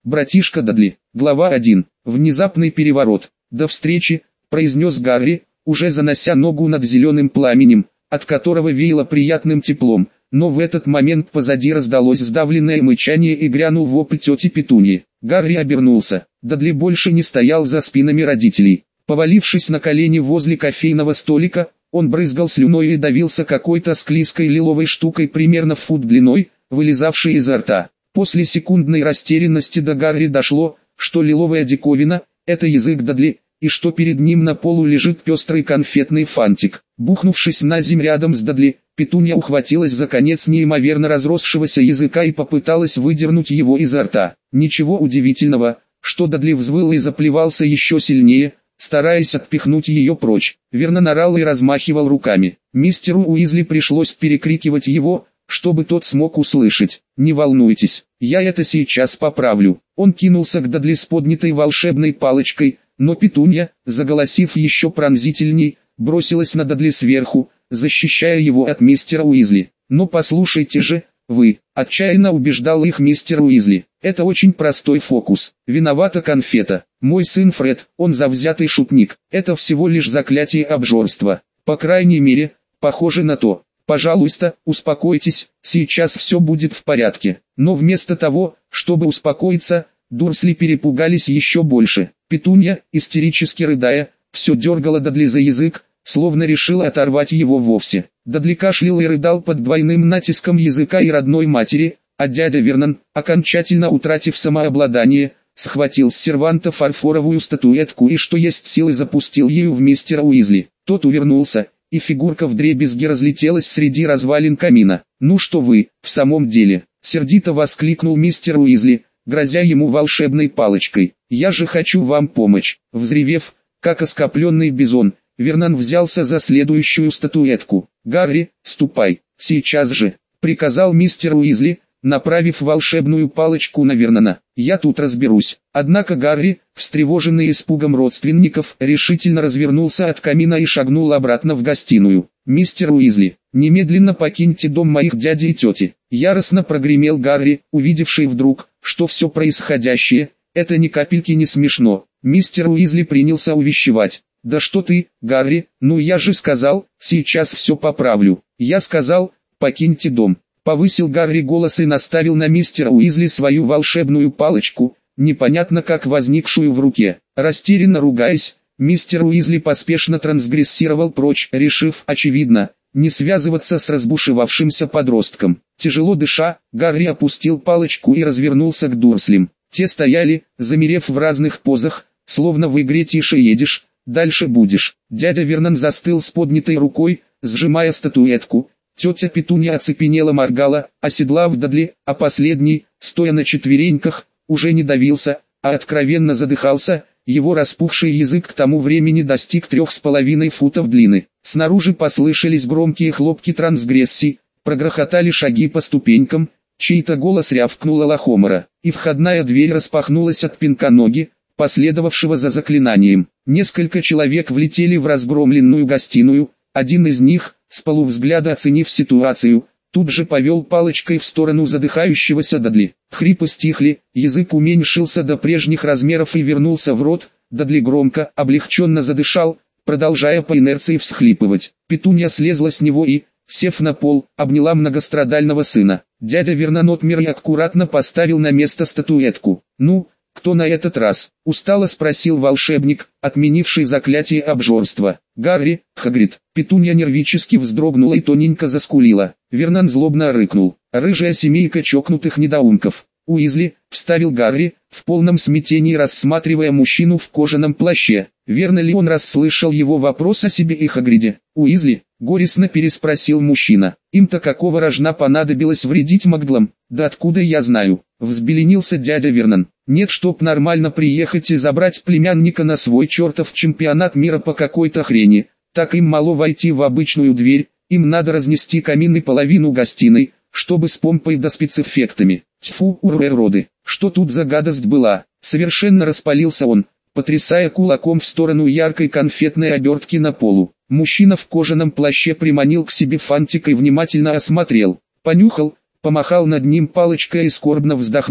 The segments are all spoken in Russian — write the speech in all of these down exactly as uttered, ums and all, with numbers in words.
братишка Дадли. Глава один. Внезапный переворот. До встречи, произнес Гарри, уже занося ногу над зеленым пламенем, от которого веяло приятным теплом, но в этот момент позади раздалось сдавленное мычание и грянул вопль тети Петуньи. Гарри обернулся. Дадли больше не стоял за спинами родителей. Повалившись на колени возле кофейного столика, он брызгал слюной и давился какой-то склизкой лиловой штукой примерно в фут длиной, вылезавшей изо рта. После секундной растерянности до Гарри дошло, что лиловая диковина – это язык Дадли, и что перед ним на полу лежит пестрый конфетный фантик. Бухнувшись на землю рядом с Дадли, Петунья ухватилась за конец неимоверно разросшегося языка и попыталась выдернуть его изо рта. Ничего удивительного, что Дадли взвыл и заплевался еще сильнее, стараясь отпихнуть ее прочь. Вернон орал и размахивал руками. Мистеру Уизли пришлось перекрикивать его, чтобы тот смог услышать. «Не волнуйтесь, я это сейчас поправлю». Он кинулся к Дадли с поднятой волшебной палочкой, но Петунья, заголосив еще пронзительней, бросилась на Дадли сверху, защищая его от мистера Уизли. «Но послушайте же, вы», — отчаянно убеждал их мистер Уизли. «Это очень простой фокус. Виновата конфета. Мой сын Фред, он завзятый шутник. Это всего лишь заклятие обжорства. По крайней мере, похоже на то. Пожалуйста, успокойтесь, сейчас все будет в порядке». Но вместо того, чтобы успокоиться, Дурсли перепугались еще больше. Петунья, истерически рыдая, все дергала Дадли за язык, словно решила оторвать его вовсе. Дадли кашлял и рыдал под двойным натиском языка и родной матери, а дядя Вернон, окончательно утратив самообладание, схватил с серванта фарфоровую статуэтку и что есть силы запустил ею в мистера Уизли. Тот увернулся, и фигурка вдребезги разлетелась среди развалин камина. «Ну что вы, в самом деле?» — сердито воскликнул мистер Уизли, грозя ему волшебной палочкой. «Я же хочу вам помочь!» Взревев, как оскопленный бизон, Вернон взялся за следующую статуэтку. «Гарри, ступай, сейчас же!» — приказал мистер Уизли, направив волшебную палочку на Вернона. «Я тут разберусь». Однако Гарри, встревоженный испугом родственников, решительно развернулся от камина и шагнул обратно в гостиную. «Мистер Уизли, немедленно покиньте дом моих дяди и тети!» Яростно прогремел Гарри, увидевший вдруг, что все происходящее — это ни капельки не смешно. Мистер Уизли принялся увещевать. «Да что ты, Гарри, ну я же сказал, сейчас все поправлю. Я сказал, покиньте дом». Повысил Гарри голос и наставил на мистера Уизли свою волшебную палочку, непонятно как возникшую в руке. Растерянно ругаясь, мистер Уизли поспешно трансгрессировал прочь, решив, очевидно, не связываться с разбушевавшимся подростком. Тяжело дыша, Гарри опустил палочку и развернулся к Дурслям. Те стояли, замерев в разных позах, словно в игре «Тише едешь, дальше будешь». Дядя Вернон застыл с поднятой рукой, сжимая статуэтку. Тетя Петунья оцепенела моргала, оседлав Дадли, а последний, стоя на четвереньках, уже не давился, а откровенно задыхался. Его распухший язык к тому времени достиг трех с половиной футов длины. Снаружи послышались громкие хлопки трансгрессий, прогрохотали шаги по ступенькам, чей-то голос рявкнул Лохомора, и входная дверь распахнулась от пинка ноги, последовавшего за заклинанием. Несколько человек влетели в разгромленную гостиную, один из них, с полувзгляда оценив ситуацию, тут же повел палочкой в сторону задыхающегося Дадли. Хрипы стихли, язык уменьшился до прежних размеров и вернулся в рот. Дадли громко, облегченно задышал, продолжая по инерции всхлипывать. Петунья слезла с него и, сев на пол, обняла многострадального сына. Дядя Вернон отмер и аккуратно поставил на место статуэтку. «Ну, кто на этот раз?» — устало спросил волшебник, отменивший заклятие обжорства. «Гарри, Хагрид». Петунья нервически вздрогнула и тоненько заскулила. Вернон злобно рыкнул. «Рыжая семейка чокнутых недоумков». «Уизли», — вставил Гарри, в полном смятении рассматривая мужчину в кожаном плаще. Верно ли он расслышал его вопрос о себе и Хагриде? «Уизли?» — горестно переспросил мужчина. «Им-то какого рожна понадобилось вредить Магдлам? Да откуда я знаю?» — взбеленился дядя Вернон. «Нет, чтоб нормально приехать и забрать племянника на свой чертов чемпионат мира по какой-то хрени, так им мало войти в обычную дверь, им надо разнести камин и половину гостиной, чтобы с помпой да спецэффектами. Тьфу, уроды, что тут за гадость была?» Совершенно распалился он, потрясая кулаком в сторону яркой конфетной обертки на полу. Мужчина в кожаном плаще приманил к себе фантик и внимательно осмотрел, понюхал, помахал над ним палочкой и скорбно вздохнул.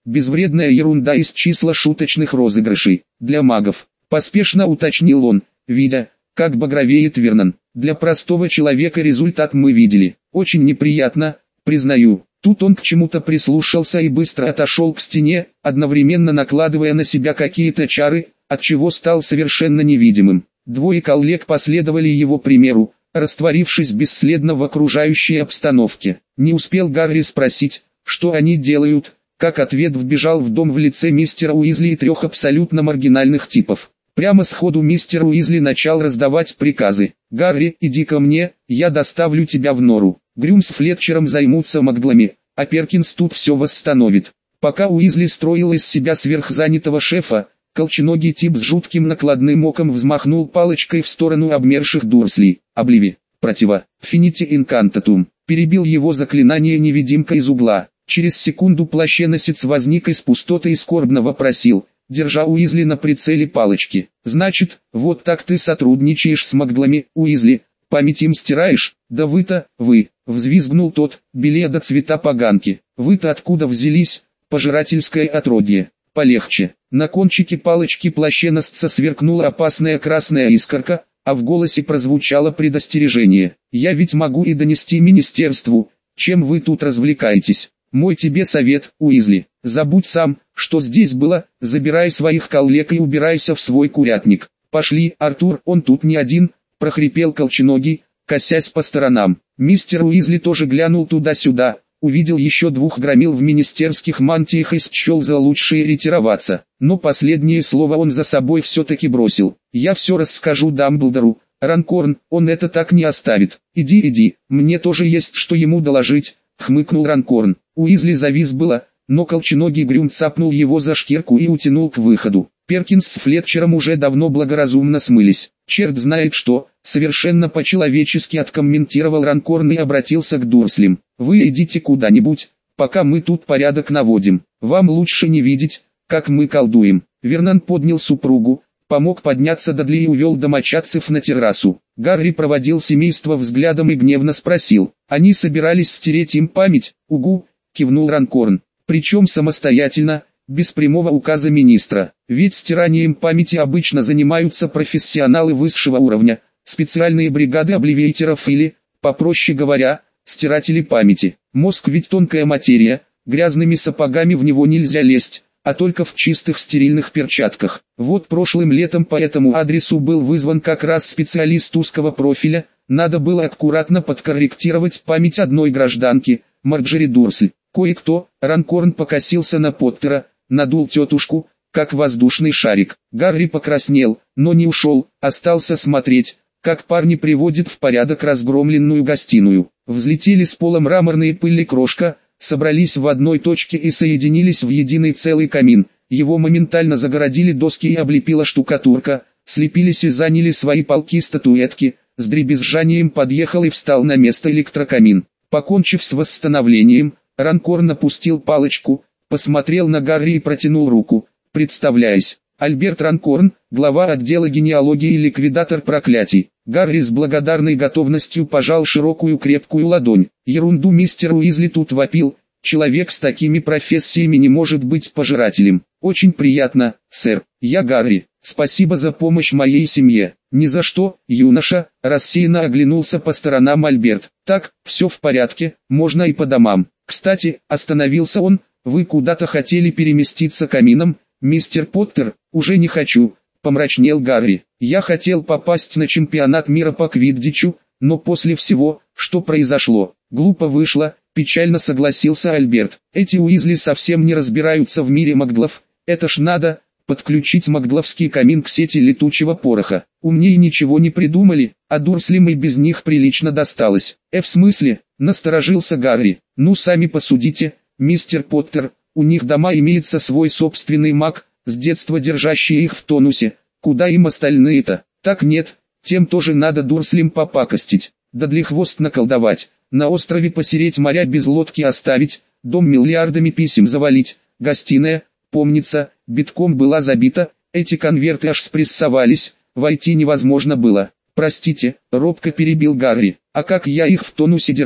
безвредная ерунда из числа шуточных розыгрышей. Для магов, поспешно уточнил он, видя, как багровеет Вернон. Для простого человека результат мы видели. Очень неприятно, признаю. Тут он к чему-то прислушался и быстро отошел к стене, одновременно накладывая на себя какие-то чары, отчего стал совершенно невидимым. Двое коллег последовали его примеру, растворившись бесследно в окружающей обстановке. Не успел Гарри спросить, что они делают, как ответ вбежал в дом в лице мистера Уизли и трех абсолютно маргинальных типов. Прямо сходу мистер Уизли начал раздавать приказы. «Гарри, иди ко мне, я доставлю тебя в нору. Грюм с Флетчером займутся маглами, а Перкинс тут все восстановит». Пока Уизли строил из себя сверхзанятого шефа, колченогий тип с жутким накладным оком взмахнул палочкой в сторону обмерших Дурслей. «Обливи, протива, финити инкантатум», перебил его заклинание невидимка из угла. Через секунду плащеносец возник из пустоты и скорбно вопросил, держа Уизли на прицеле палочки: «Значит, вот так ты сотрудничаешь с маглами, Уизли, память им стираешь?» «Да вы-то, вы», — взвизгнул тот, белее до цвета поганки. «Вы-то откуда взялись, пожирательское отродье?» «Полегче». На кончике палочки плащеносца сверкнула опасная красная искорка, а в голосе прозвучало предостережение. «Я ведь могу и донести министерству, чем вы тут развлекаетесь. Мой тебе совет, Уизли, забудь сам, что здесь было, забирай своих коллег и убирайся в свой курятник». «Пошли, Артур, он тут не один», — прохрипел колченогий, косясь по сторонам. Мистер Уизли тоже глянул туда-сюда, увидел еще двух громил в министерских мантиях и счел за лучшее ретироваться. Но последнее слово он за собой все-таки бросил. «Я все расскажу Дамблдору, Ранкорн, он это так не оставит. Иди, иди, мне тоже есть что ему доложить», — хмыкнул Ранкорн. Уизли завис было, но колченогий Грюм цапнул его за шкирку и утянул к выходу. Перкинс с Флетчером уже давно благоразумно смылись. «Черт знает что», — совершенно по-человечески откомментировал Ранкорн и обратился к Дурслям. «Вы идите куда-нибудь, пока мы тут порядок наводим. Вам лучше не видеть, как мы колдуем». Вернон поднял супругу, помог подняться Дадли и увел домочадцев на террасу. Гарри проводил семейство взглядом и гневно спросил: «Они собирались стереть им память?» «Угу», — кивнул Ранкорн. «Причем самостоятельно, без прямого указа министра. Ведь стиранием памяти обычно занимаются профессионалы высшего уровня, специальные бригады обливейтеров или, попроще говоря, стиратели памяти. Мозг ведь тонкая материя, грязными сапогами в него нельзя лезть, а только в чистых стерильных перчатках. Вот прошлым летом по этому адресу был вызван как раз специалист узкого профиля, надо было аккуратно подкорректировать память одной гражданки, Марджери Дурсль. Кое-кто», — Ранкорн покосился на Поттера, надул тетушку, как воздушный шарик. Гарри покраснел, но не ушел, остался смотреть, как парни приводят в порядок разгромленную гостиную. Взлетели с пола мраморные пыль и крошка, собрались в одной точке и соединились в единый целый камин. Его моментально загородили доски и облепила штукатурка, слепились и заняли свои полки статуэтки. С дребезжанием подъехал и встал на место электрокамин. Покончив с восстановлением, Ранкорн опустил палочку, посмотрел на Гарри и протянул руку, представляясь: «Альберт Ранкорн, глава отдела генеалогии и ликвидатор проклятий». Гарри с благодарной готовностью пожал широкую крепкую ладонь. «Ерунду мистер Уизли тут вопил, человек с такими профессиями не может быть пожирателем». «Очень приятно, сэр, я Гарри, спасибо за помощь моей семье». «Ни за что, юноша», — рассеянно оглянулся по сторонам Альберт. «Так, все в порядке, можно и по домам. Кстати», — остановился он, — «вы куда-то хотели переместиться камином, мистер Поттер?» «Уже не хочу», — помрачнел Гарри. «Я хотел попасть на чемпионат мира по квиддичу, но после всего, что произошло, глупо вышло», — печально согласился Альберт. «Эти Уизли совсем не разбираются в мире маглов, это ж надо подключить магловский камин к сети летучего пороха. Умнее ничего не придумали, а Дурслям и без них прилично досталось». «Э, в смысле?» — насторожился Гарри. «Ну сами посудите, мистер Поттер, у них дома имеется свой собственный маг, с детства держащий их в тонусе, куда им остальные-то?» «Так нет, тем тоже надо Дурслям попакостить, Дадли хвост наколдовать, на острове посереть, моря без лодки оставить, дом миллиардами писем завалить, гостиная, помнится, битком была забита, эти конверты аж спрессовались, войти невозможно было». «Простите», — робко перебил Гарри, «а как я их в тонусе держал?»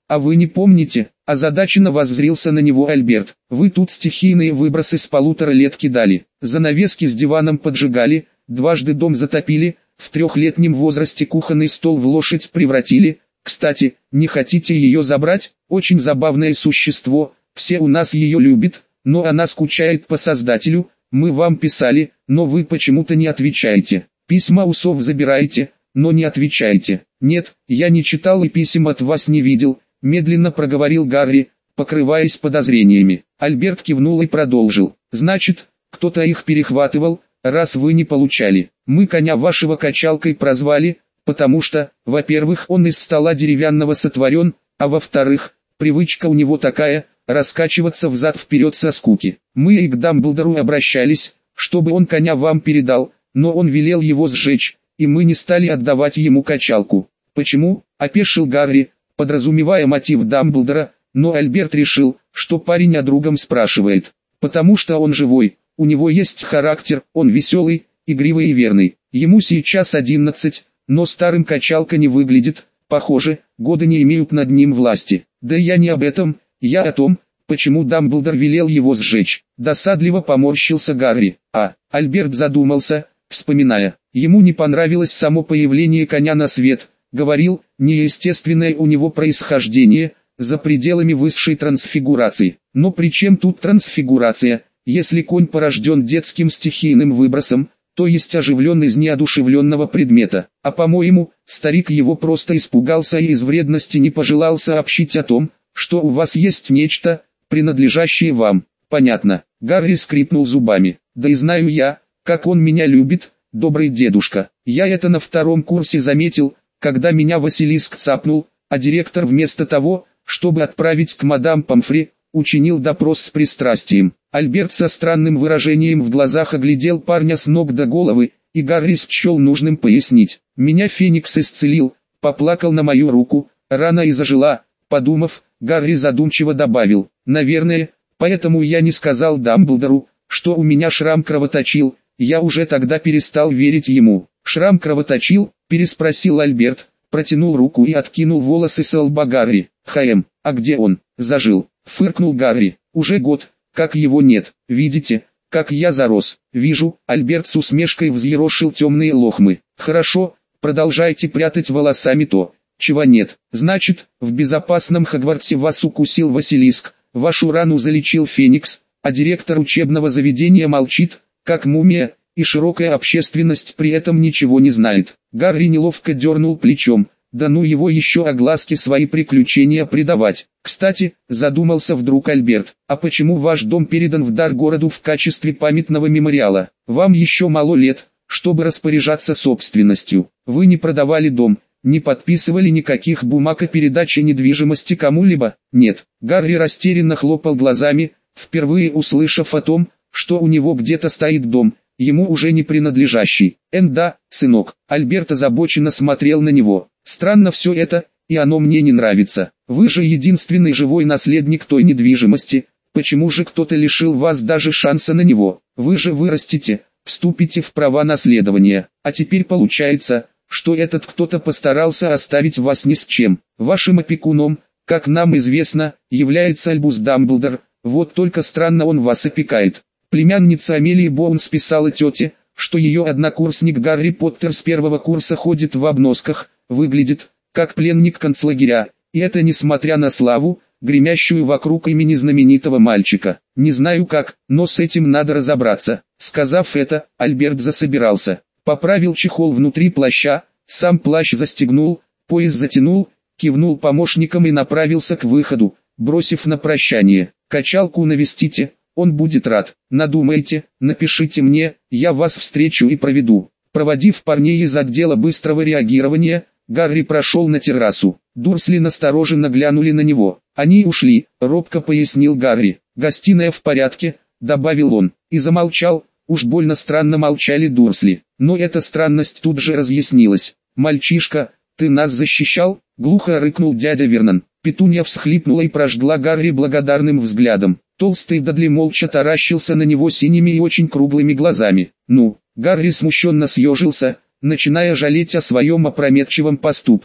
А вы не помните? Озадаченно воззрился на него Альберт. Вы тут стихийные выбросы с полутора лет кидали, занавески с диваном поджигали, дважды дом затопили, в трехлетнем возрасте кухонный стол в лошадь превратили. Кстати, не хотите ее забрать? Очень забавное существо, все у нас ее любят, но она скучает по создателю. Мы вам писали, но вы почему-то не отвечаете. Письма усов забираете, но не отвечаете. Нет, я не читал и писем от вас не видел, медленно проговорил Гарри, покрываясь подозрениями. Альберт кивнул и продолжил. Значит, кто-то их перехватывал, раз вы не получали. Мы коня вашего качалкой прозвали, потому что, во-первых, он из стола деревянного сотворен, а во-вторых, привычка у него такая, раскачиваться взад-вперед со скуки. Мы и к Дамблдору обращались, чтобы он коня вам передал, но он велел его сжечь, и мы не стали отдавать ему качалку. Почему? Опешил Гарри, подразумевая мотив Дамблдора, но Альберт решил, что парень о другом спрашивает. Потому что он живой, у него есть характер, он веселый, игривый и верный. Ему сейчас одиннадцать, но старым качалка не выглядит, похоже, годы не имеют над ним власти. Да я не об этом, я о том, почему Дамблдор велел его сжечь. Досадливо поморщился Гарри. А, Альберт задумался, вспоминая. Ему не понравилось само появление коня на свет, говорил, неестественное у него происхождение, за пределами высшей трансфигурации. Но при чем тут трансфигурация, если конь порожден детским стихийным выбросом, то есть оживлен из неодушевленного предмета. А по-моему, старик его просто испугался и из вредности не пожелал сообщить о том, что у вас есть нечто, принадлежащее вам. Понятно. Гарри скрипнул зубами. Да и знаю я, как он меня любит, добрый дедушка. Я это на втором курсе заметил, когда меня Василиск цапнул, а директор вместо того, чтобы отправить к мадам Помфри, учинил допрос с пристрастием. Альберт со странным выражением в глазах оглядел парня с ног до головы, и Гарри счел нужным пояснить. Меня Феникс исцелил, поплакал на мою руку, рана и зажила. Подумав, Гарри задумчиво добавил, наверное, поэтому я не сказал Дамблдору, что у меня шрам кровоточил, я уже тогда перестал верить ему. Шрам кровоточил, переспросил Альберт, протянул руку и откинул волосы с лба Гарри. Хм, а где он? Зажил, фыркнул Гарри, уже год, как его нет, видите, как я зарос. Вижу, Альберт с усмешкой взъерошил темные лохмы. Хорошо, продолжайте прятать волосами то, чего нет. Значит, в безопасном Хогвартсе вас укусил Василиск, вашу рану залечил Феникс, а директор учебного заведения молчит, как мумия, и широкая общественность при этом ничего не знает. Гарри неловко дернул плечом, да ну его еще огласке свои приключения придавать. Кстати, задумался вдруг Альберт, а почему ваш дом передан в дар городу в качестве памятного мемориала? Вам еще мало лет, чтобы распоряжаться собственностью. Вы не продавали дом, не подписывали никаких бумаг о передаче недвижимости кому-либо? Нет. Гарри растерянно хлопал глазами, впервые услышав о том, что у него где-то стоит дом, ему уже не принадлежащий. Эн да, сынок. Альберт озабоченно смотрел на него. Странно все это, и оно мне не нравится. Вы же единственный живой наследник той недвижимости, почему же кто-то лишил вас даже шанса на него? Вы же вырастете, вступите в права наследования, а теперь получается, что этот кто-то постарался оставить вас ни с чем. Вашим опекуном, как нам известно, является Альбус Дамблдор, вот только странно он вас опекает. Племянница Амелии Боунс писала тете, что ее однокурсник Гарри Поттер с первого курса ходит в обносках, выглядит, как пленник концлагеря, и это несмотря на славу, гремящую вокруг имени знаменитого мальчика. Не знаю как, но с этим надо разобраться. Сказав это, Альберт засобирался, поправил чехол внутри плаща, сам плащ застегнул, пояс затянул, кивнул помощникам и направился к выходу, бросив на прощание: качалку навестите, он будет рад. Надумайте, напишите мне, я вас встречу и проведу. Проводив парней из отдела быстрого реагирования, Гарри прошел на террасу. Дурсли настороженно глянули на него. Они ушли, робко пояснил Гарри. Гостиная в порядке, добавил он, и замолчал. Уж больно странно молчали Дурсли. Но эта странность тут же разъяснилась. «Мальчишка, ты нас защищал?» — глухо рыкнул дядя Вернон. Петунья всхлипнула и прожгла Гарри благодарным взглядом. Толстый Дадли молча таращился на него синими и очень круглыми глазами. «Ну?» — Гарри смущенно съежился, начиная жалеть о своем опрометчивом поступке.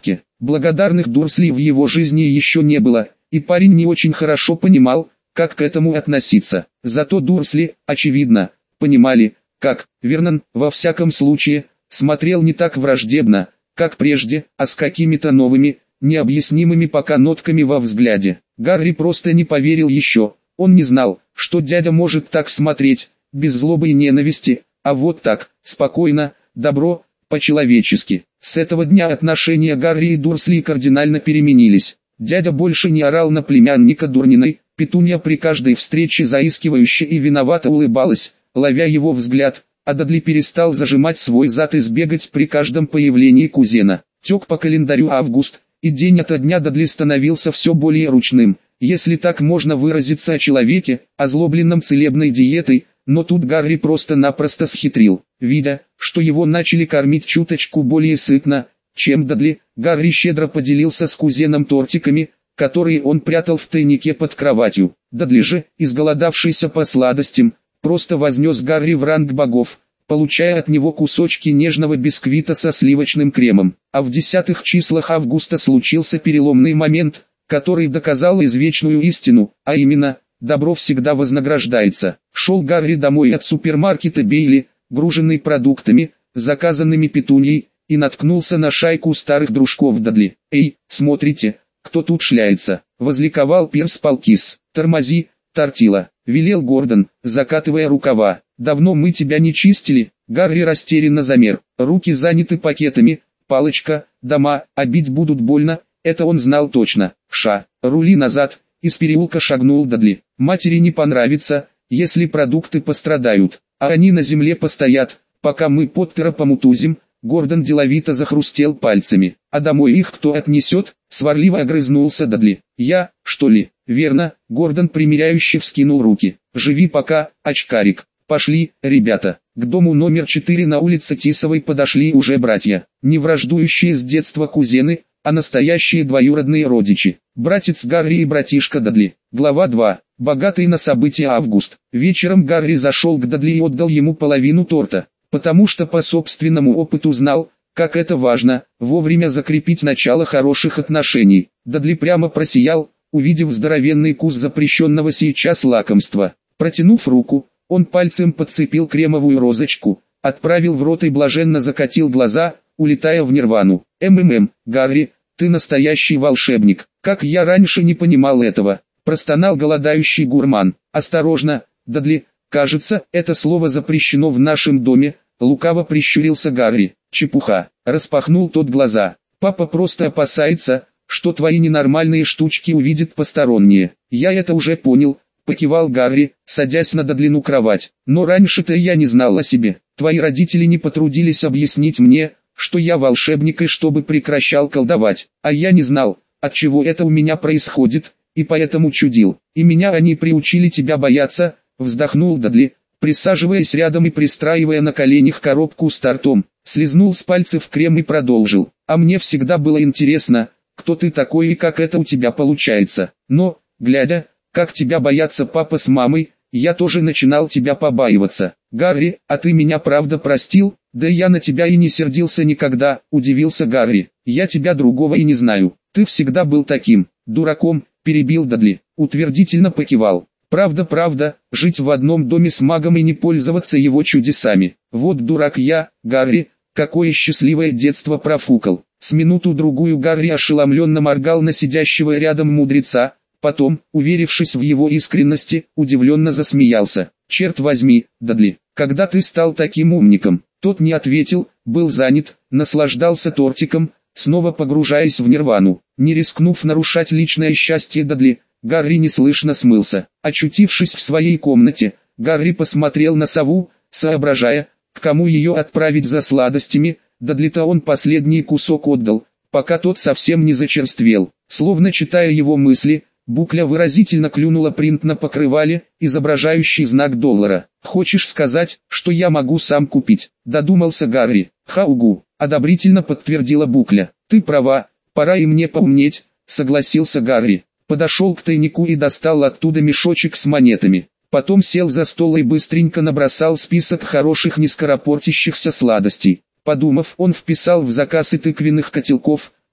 Благодарных Дурсли в его жизни еще не было, и парень не очень хорошо понимал, как к этому относиться. Зато Дурсли, очевидно, понимали, как. Вернон, во всяком случае, смотрел не так враждебно, как прежде, а с какими-то новыми, необъяснимыми пока нотками во взгляде. Гарри просто не поверил еще, он не знал, что дядя может так смотреть, без злобы и ненависти, а вот так, спокойно, добро, по-человечески. С этого дня отношения Гарри и Дурсли кардинально переменились. Дядя больше не орал на племянника Дурниной, Петунья при каждой встрече заискивающе и виновато улыбалась, ловя его взгляд, а Дадли перестал зажимать свой зад и сбегать при каждом появлении кузена. Тек по календарю август, и день ото дня Дадли становился все более ручным, если так можно выразиться о человеке, озлобленном целебной диетой, но тут Гарри просто-напросто схитрил. Видя, что его начали кормить чуточку более сытно, чем Дадли, Гарри щедро поделился с кузеном тортиками, которые он прятал в тайнике под кроватью. Дадли же, изголодавшийся по сладостям, просто вознес Гарри в ранг богов, получая от него кусочки нежного бисквита со сливочным кремом. А в десятых числах августа случился переломный момент, который доказал извечную истину, а именно, добро всегда вознаграждается. Шел Гарри домой от супермаркета Бейли, груженный продуктами, заказанными Петуньей, и наткнулся на шайку старых дружков Дадли. «Эй, смотрите, кто тут шляется!» — возликовал Пирс Палкис. «Тормози, Тортила!» — велел Гордон, закатывая рукава. «Давно мы тебя не чистили!» Гарри растерянно замер. Руки заняты пакетами, палочка, дома, а бить будут больно, это он знал точно. «Ша, рули назад!» — из переулка шагнул Дадли. «Матери не понравится, если продукты пострадают, а они на земле постоят, пока мы Поттера помутузим». Гордон деловито захрустел пальцами. «А домой их кто отнесет?» — сварливо огрызнулся Дадли. «Я, что ли?» «Верно», — Гордон примиряюще вскинул руки. «Живи пока, очкарик». «Пошли, ребята». К дому номер четыре на улице Тисовой подошли уже братья. Не враждующие с детства кузены, а настоящие двоюродные родичи. Братец Гарри и братишка Дадли. Глава два. Богатый на события август. Вечером Гарри зашел к Дадли и отдал ему половину торта, потому что по собственному опыту знал, как это важно, вовремя закрепить начало хороших отношений. Дадли прямо просиял, увидев здоровенный кус запрещенного сейчас лакомства. Протянув руку, он пальцем подцепил кремовую розочку, отправил в рот и блаженно закатил глаза, улетая в нирвану. «МММ, Гарри, ты настоящий волшебник, как я раньше не понимал этого», простонал голодающий гурман. «Осторожно, Дадли, кажется, это слово запрещено в нашем доме», лукаво прищурился Гарри. «Чепуха», распахнул тот глаза. «Папа просто опасается, что твои ненормальные штучки увидят посторонние». «Я это уже понял», покивал Гарри, садясь на Дадлину кровать. «Но раньше-то я не знал о себе. Твои родители не потрудились объяснить мне, что я волшебник и чтобы прекращал колдовать. А я не знал, от чего это у меня происходит, и поэтому чудил. И меня они приучили тебя бояться», вздохнул Дадли, присаживаясь рядом и пристраивая на коленях коробку с тортом. Слизнул с пальцев крем и продолжил. «А мне всегда было интересно, кто ты такой и как это у тебя получается. Но, глядя, как тебя боятся папа с мамой, я тоже начинал тебя побаиваться. Гарри, а ты меня правда простил?» «Да я на тебя и не сердился никогда», удивился Гарри. «Я тебя другого и не знаю. Ты всегда был таким дураком», перебил Дадли. Утвердительно покивал. «Правда, правда, жить в одном доме с магом и не пользоваться его чудесами. Вот дурак я, Гарри, какое счастливое детство профукал». С минуту-другую Гарри ошеломленно моргал на сидящего рядом мудреца, потом, уверившись в его искренности, удивленно засмеялся. «Черт возьми, Дадли, когда ты стал таким умником?» Тот не ответил, был занят, наслаждался тортиком, снова погружаясь в нирвану. Не рискнув нарушать личное счастье Дадли, Гарри неслышно смылся. Очутившись в своей комнате, Гарри посмотрел на сову, соображая, к кому ее отправить за сладостями. Дадли-то он последний кусок отдал, пока тот совсем не зачерствел. Словно читая его мысли, Букля выразительно клюнула принт на покрывале, изображающий знак доллара. «Хочешь сказать, что я могу сам купить?» – додумался Гарри. «Хаугу», – одобрительно подтвердила Букля. «Ты права, пора и мне поумнеть», – согласился Гарри. Подошел к тайнику и достал оттуда мешочек с монетами. Потом сел за стол и быстренько набросал список хороших нескоропортящихся сладостей. Подумав, он вписал в заказ и тыквенных котелков,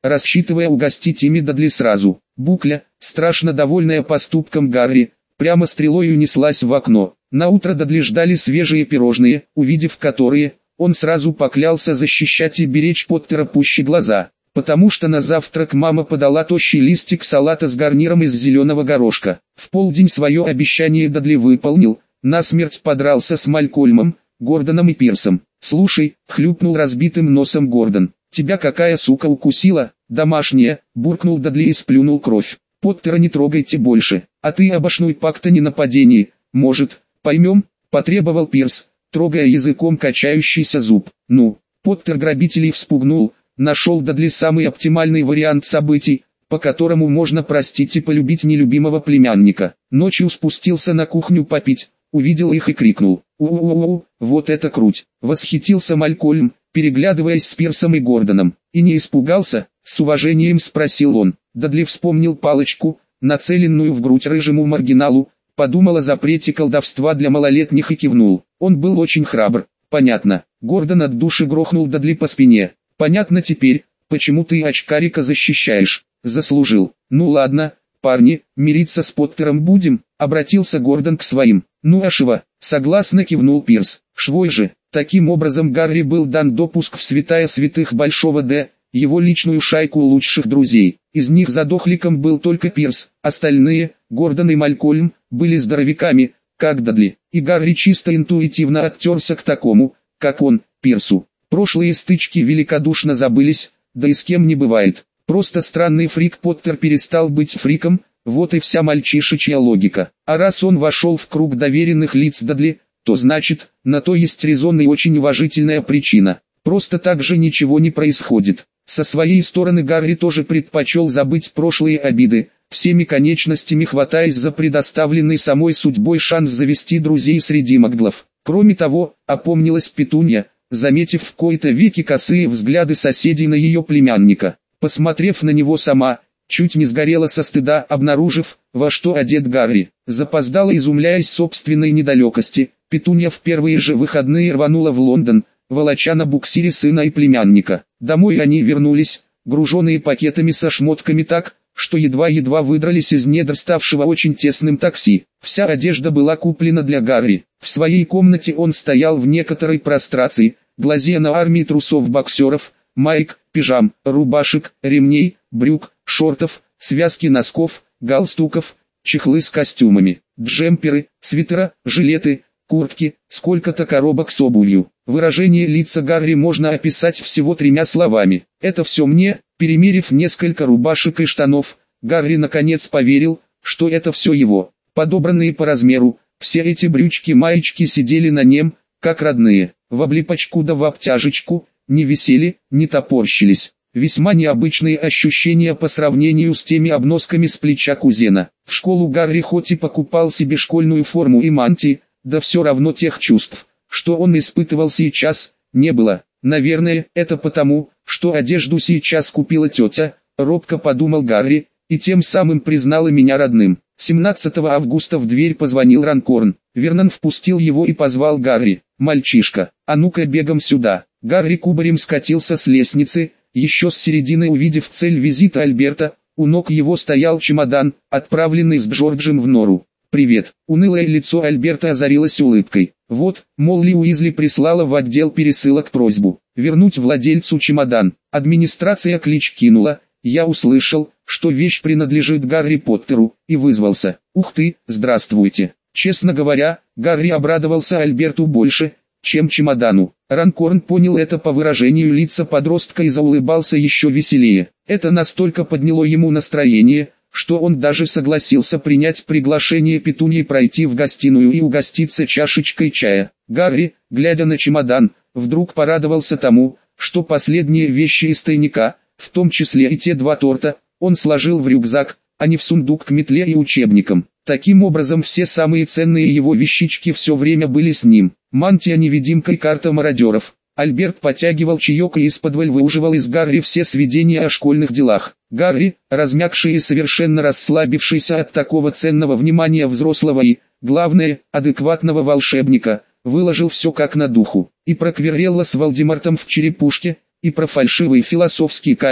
рассчитывая угостить ими Дадли сразу. Букля, страшно довольная поступком Гарри, прямо стрелой унеслась в окно. Наутро Дадли ждали свежие пирожные, увидев которые, он сразу поклялся защищать и беречь Поттера пуще глаза, потому что на завтрак мама подала тощий листик салата с гарниром из зеленого горошка. В полдень свое обещание Дадли выполнил, насмерть подрался с Малькольмом, Гордоном и Пирсом. «Слушай», — хлюпнул разбитым носом Гордон, — «тебя какая сука укусила?» «Домашняя», — буркнул Дадли и сплюнул кровь. «Поттера не трогайте больше, а ты обошнуй пакта не нападении, может, поймем?» — потребовал Пирс, трогая языком качающийся зуб. «Ну». Поттер грабителей вспугнул, нашел Дадли самый оптимальный вариант событий, по которому можно простить и полюбить нелюбимого племянника. Ночью спустился на кухню попить, увидел их и крикнул: «У-у-у, вот это круть!» Восхитился Малькольм, переглядываясь с Пирсом и Гордоном. «И не испугался?» — с уважением спросил он. Дадли вспомнил палочку, нацеленную в грудь рыжему маргиналу, подумал о запрете колдовства для малолетних и кивнул. Он был очень храбр. «Понятно». Гордон от души грохнул Дадли по спине. «Понятно теперь, почему ты очкарика защищаешь. Заслужил». «Ну ладно, парни, мириться с Поттером будем?» — обратился Гордон к своим. «Ну а шва», — согласно кивнул Пирс. «Швой же». Таким образом Гарри был дан допуск в святая святых Большого Д, его личную шайку лучших друзей. Из них задохликом был только Пирс, остальные, Гордон и Малькольм, были здоровяками, как Дадли. И Гарри чисто интуитивно оттерся к такому, как он, Пирсу. Прошлые стычки великодушно забылись, да и с кем не бывает. Просто странный фрик Поттер перестал быть фриком, вот и вся мальчишечья логика. А раз он вошел в круг доверенных лиц Дадли, то значит, на то есть резон и очень уважительная причина. Просто так же ничего не происходит. Со своей стороны Гарри тоже предпочел забыть прошлые обиды, всеми конечностями хватаясь за предоставленный самой судьбой шанс завести друзей среди маглов. Кроме того, опомнилась Петунья, заметив в кои-то веки косые взгляды соседей на ее племянника. Посмотрев на него сама, чуть не сгорела со стыда, обнаружив, во что одет Гарри. Запоздала, изумляясь собственной недалекости, Петунья в первые же выходные рванула в Лондон, волоча на буксире сына и племянника. Домой они вернулись, груженные пакетами со шмотками так, что едва-едва выдрались из недр ставшего очень тесным такси. Вся одежда была куплена для Гарри. В своей комнате он стоял в некоторой прострации, глазея на армии трусов-боксеров, майк, пижам, рубашек, ремней, брюк, шортов, связки носков, галстуков, чехлы с костюмами, джемперы, свитера, жилеты, куртки, сколько-то коробок с обувью. Выражение лица Гарри можно описать всего тремя словами. «Это все мне». Перемерив несколько рубашек и штанов, Гарри наконец поверил, что это все его. Подобранные по размеру, все эти брючки-маечки сидели на нем, как родные, в облипочку да в обтяжечку, не висели, не топорщились. Весьма необычные ощущения по сравнению с теми обносками с плеча кузена. В школу Гарри хоть и покупал себе школьную форму и мантии, да все равно тех чувств, что он испытывал сейчас, не было. Наверное, это потому, что одежду сейчас купила тетя, робко подумал Гарри, и тем самым признала меня родным. семнадцатого августа в дверь позвонил Ранкорн. Вернон впустил его и позвал Гарри. «Мальчишка, а ну-ка бегом сюда». Гарри кубарем скатился с лестницы, еще с середины увидев цель визита Альберта, у ног его стоял чемодан, отправленный с Джорджем в нору. «Привет». Унылое лицо Альберта озарилось улыбкой. Вот, Молли Уизли прислала в отдел пересылок просьбу вернуть владельцу чемодан. Администрация клич кинула, я услышал, что вещь принадлежит Гарри Поттеру, и вызвался. Ух ты, здравствуйте. Честно говоря, Гарри обрадовался Альберту больше, чем чемодану. Ранкорн понял это по выражению лица подростка и заулыбался еще веселее. Это настолько подняло ему настроение, что он даже согласился принять приглашение Петуньи пройти в гостиную и угоститься чашечкой чая. Гарри, глядя на чемодан, вдруг порадовался тому, что последние вещи из тайника, в том числе и те два торта, он сложил в рюкзак, а не в сундук к метле и учебникам. Таким образом все самые ценные его вещички все время были с ним. Мантия-невидимка и карта мародеров. Альберт потягивал чаек и исподволь выуживал из Гарри все сведения о школьных делах. Гарри, размягший и совершенно расслабившийся от такого ценного внимания взрослого и, главное, адекватного волшебника, выложил все как на духу. И про Квиррелла с Волдемортом в черепушке, и про фальшивый философский камень,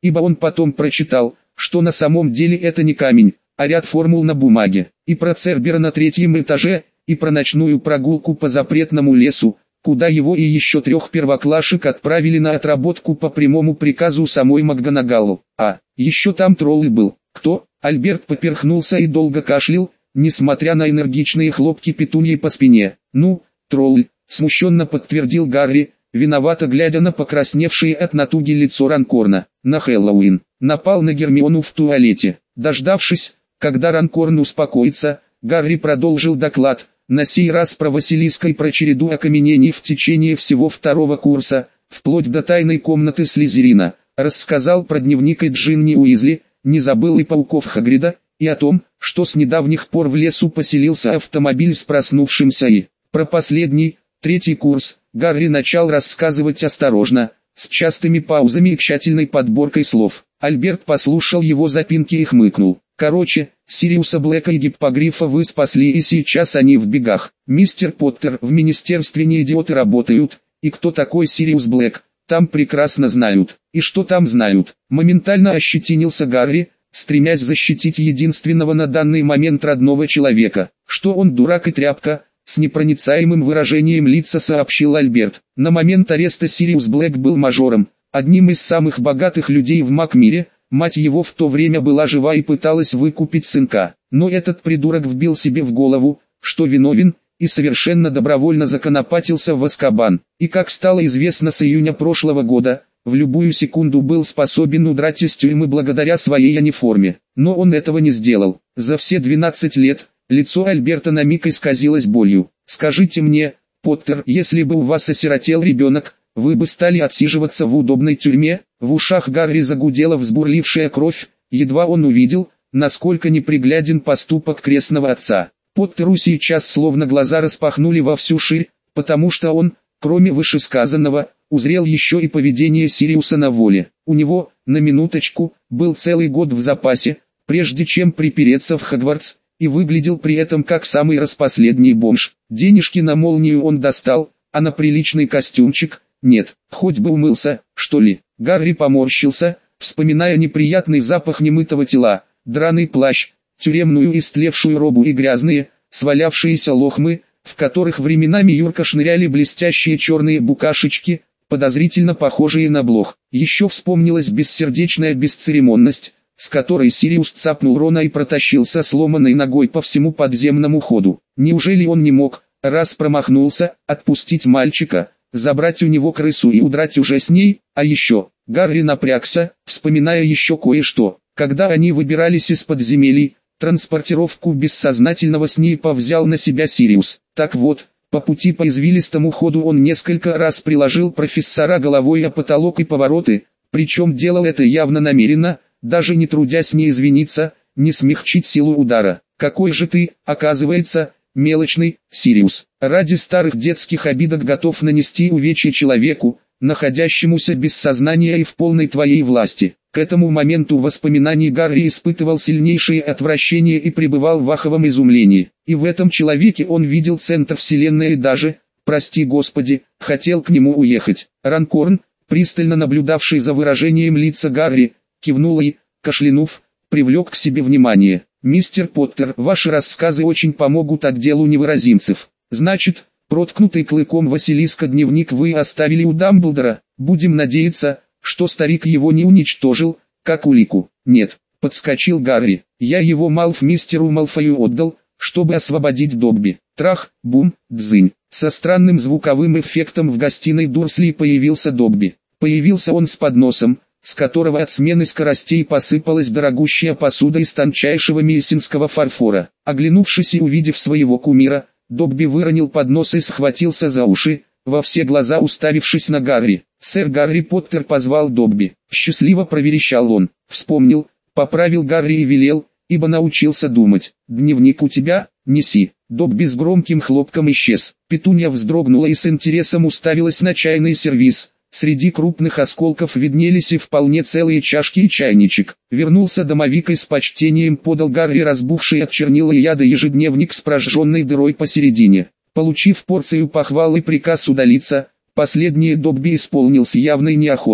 ибо он потом прочитал, что на самом деле это не камень, а ряд формул на бумаге, и про Цербера на третьем этаже, и про ночную прогулку по запретному лесу, куда его и еще трех первоклашек отправили на отработку по прямому приказу самой МакГонагалл. А, еще там тролль был. Кто? Альберт поперхнулся и долго кашлял, несмотря на энергичные хлопки Петуньи по спине. Ну, тролль, смущенно подтвердил Гарри, виновато глядя на покрасневшее от натуги лицо Ранкорна. На Хэллоуин. Напал на Гермиону в туалете. Дождавшись, когда Ранкорн успокоится, Гарри продолжил доклад, на сей раз про Василиска и про череду окаменений в течение всего второго курса, вплоть до тайной комнаты Слизерина. Рассказал про дневник и Джинни Уизли, не забыл и пауков Хагрида, и о том, что с недавних пор в лесу поселился автомобиль с проснувшимся и, про последний, третий курс, Гарри начал рассказывать осторожно, с частыми паузами и тщательной подборкой слов. Альберт послушал его запинки и хмыкнул. Короче, Сириуса Блэка и Гиппогрифа вы спасли, и сейчас они в бегах. Мистер Поттер, в министерстве не идиоты работают, и кто такой Сириус Блэк, там прекрасно знают. И что там знают? Моментально ощетинился Гарри, стремясь защитить единственного на данный момент родного человека. Что он дурак и тряпка, с непроницаемым выражением лица сообщил Альберт. На момент ареста Сириус Блэк был мажором, одним из самых богатых людей в Макмире. Мать его в то время была жива и пыталась выкупить сынка. Но этот придурок вбил себе в голову, что виновен, и совершенно добровольно законопатился в Азкабан. И как стало известно с июня прошлого года, в любую секунду был способен удрать из тюрьмы благодаря своей униформе. Но он этого не сделал. За все двенадцать лет, лицо Альберта на миг исказилось болью. «Скажите мне, Поттер, если бы у вас осиротел ребенок, вы бы стали отсиживаться в удобной тюрьме?» В ушах Гарри загудела взбурлившая кровь, едва он увидел, насколько непригляден поступок крестного отца. Поттеру сейчас словно глаза распахнули во всю ширь, потому что он, кроме вышесказанного, узрел еще и поведение Сириуса на воле. У него, на минуточку, был целый год в запасе, прежде чем припереться в Хогвартс, и выглядел при этом как самый распоследний бомж. Денежки на молнию он достал, а на приличный костюмчик – нет, хоть бы умылся, что ли. Гарри поморщился, вспоминая неприятный запах немытого тела, драный плащ, тюремную истлевшую робу и грязные, свалявшиеся лохмы, в которых временами юрко шныряли блестящие черные букашечки, подозрительно похожие на блох. Еще вспомнилась бессердечная бесцеремонность, с которой Сириус цапнул Рона и протащился сломанной ногой по всему подземному ходу. Неужели он не мог, раз промахнулся, отпустить мальчика, забрать у него крысу и удрать уже с ней? А еще, Гарри напрягся, вспоминая еще кое-что. Когда они выбирались из подземелий, транспортировку бессознательного Снейпа взял на себя Сириус. Так вот, по пути по извилистому ходу он несколько раз приложил профессора головой о потолок и повороты, причем делал это явно намеренно, даже не трудясь не извиниться, не смягчить силу удара. «Какой же ты, оказывается, мелочный, Сириус, ради старых детских обидок готов нанести увечье человеку, находящемуся без сознания и в полной твоей власти». К этому моменту воспоминаний Гарри испытывал сильнейшее отвращение и пребывал в аховом изумлении. И в этом человеке он видел центр вселенной и даже, прости господи, хотел к нему уехать. Ранкорн, пристально наблюдавший за выражением лица Гарри, кивнул и, кашлянув, привлек к себе внимание. «Мистер Поттер, ваши рассказы очень помогут отделу невыразимцев. Значит, проткнутый клыком Василиска дневник вы оставили у Дамблдора? Будем надеяться, что старик его не уничтожил, как улику». «Нет», — подскочил Гарри, — «я его Малф мистеру Малфою отдал, чтобы освободить Добби». Трах, бум, дзынь. Со странным звуковым эффектом в гостиной Дурсли появился Добби. Появился он с подносом, с которого от смены скоростей посыпалась дорогущая посуда из тончайшего мессинского фарфора. Оглянувшись и увидев своего кумира, Добби выронил поднос и схватился за уши, во все глаза уставившись на Гарри. «Сэр Гарри Поттер», позвал Добби. Счастливо проверещал он. Вспомнил, поправил Гарри и велел, ибо научился думать. «Дневник у тебя? Неси». Добби с громким хлопком исчез. Петунья вздрогнула и с интересом уставилась на чайный сервиз. Среди крупных осколков виднелись и вполне целые чашки и чайничек. Вернулся домовик и с почтением подал Гарри разбухший от чернила и яда ежедневник с прожженной дырой посередине. Получив порцию похвал и приказ удалиться, последнее Добби исполнил с явной неохотой,